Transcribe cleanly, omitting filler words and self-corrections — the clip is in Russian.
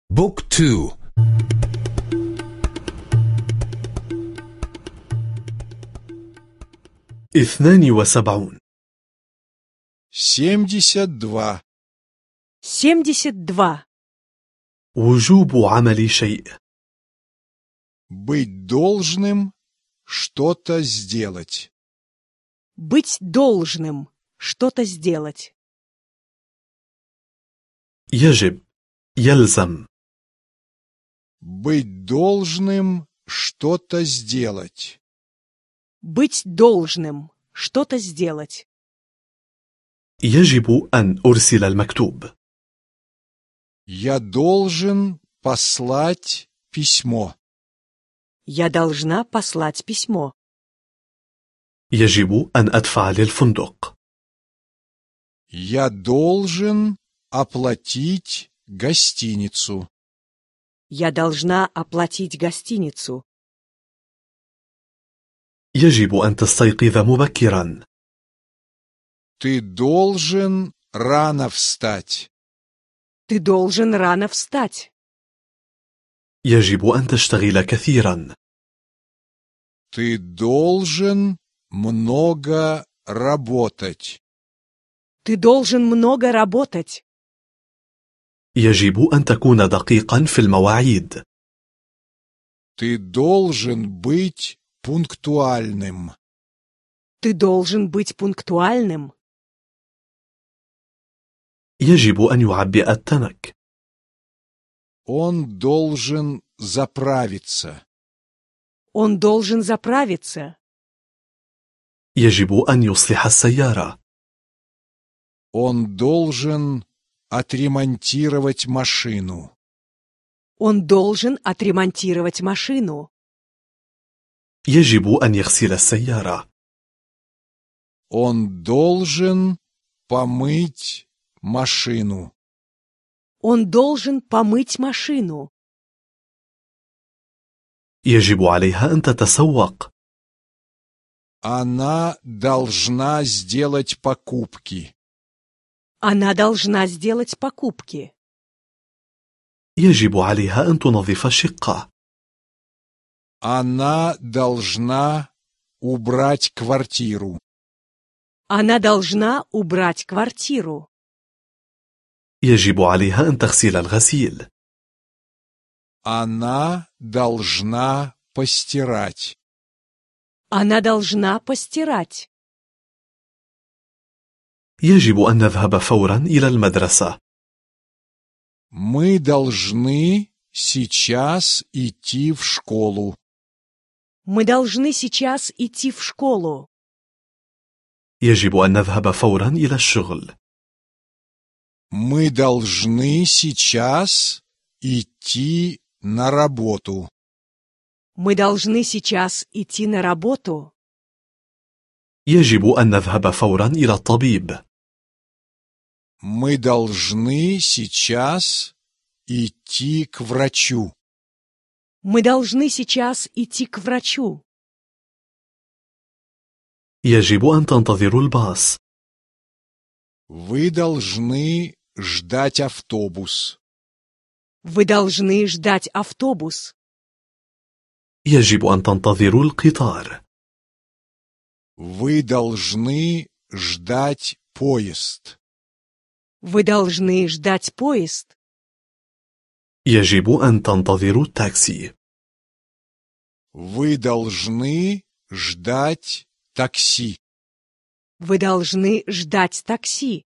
بوك تو 72 72 72. وجوب عمل شيء. Быть должным что-то сделать. Быть должным. Что-то сделать. يجب يلزم Быть должным что-то сделать. Быть должным. Что-то сделать. يجب أن أرسل المكتوب. Я должен послать письмо. Я должна послать письмо. يجب أن أدفع للفندق. Я должен оплатить гостиницу. Я должна оплатить гостиницу. يجب أن تستيقظ مبكرا. Ты должен рано встать. Ты должен рано встать. يجب أن تشتغل كثيرا. Ты должен много работать. Ты должен много работать. يجب أن تكون دقيقا في المواعيد. Ты должен быть пунктуальным. Ты должен быть пунктуальным. يجب أن يعبئ التنك. Он должен заправиться. Он должен заправиться. يجب أن يصلح السيارة. Он должен отремонтировать машину. Он должен отремонтировать машину. يجب أن يغسل السيارة. Он должен помыть машину. Он должен помыть машину. يجب عليها أن تتسوق. Она должна сделать покупки. Она должна сделать покупки. يجب عليها أن تنظف الشقة. Она должна убрать квартиру. Она должна убрать квартиру. يجب عليها أن تغسل الغسيل. Она должна постирать. Она должна постирать. يجب أن نذهب فورا إلى المدرسة. Мы должны сейчас идти в школу. Мы должны сейчас идти в школу. يجب أن نذهب فورا إلى الشغل. Мы должны сейчас идти на работу. Мы должны сейчас идти на работу. يجب أن نذهب فورا إلى الطبيب. Мы должны сейчас идти к врачу. Мы должны сейчас идти к врачу. يجب أن تنتظروا الباص. Вы должны ждать автобус. Вы должны ждать автобус. يجب أن تنتظروا القطار. Вы должны ждать поезд. Вы должны ждать поезд. يجب أن تنتظروا التاكسي. Вы должны ждать такси. Вы должны ждать такси.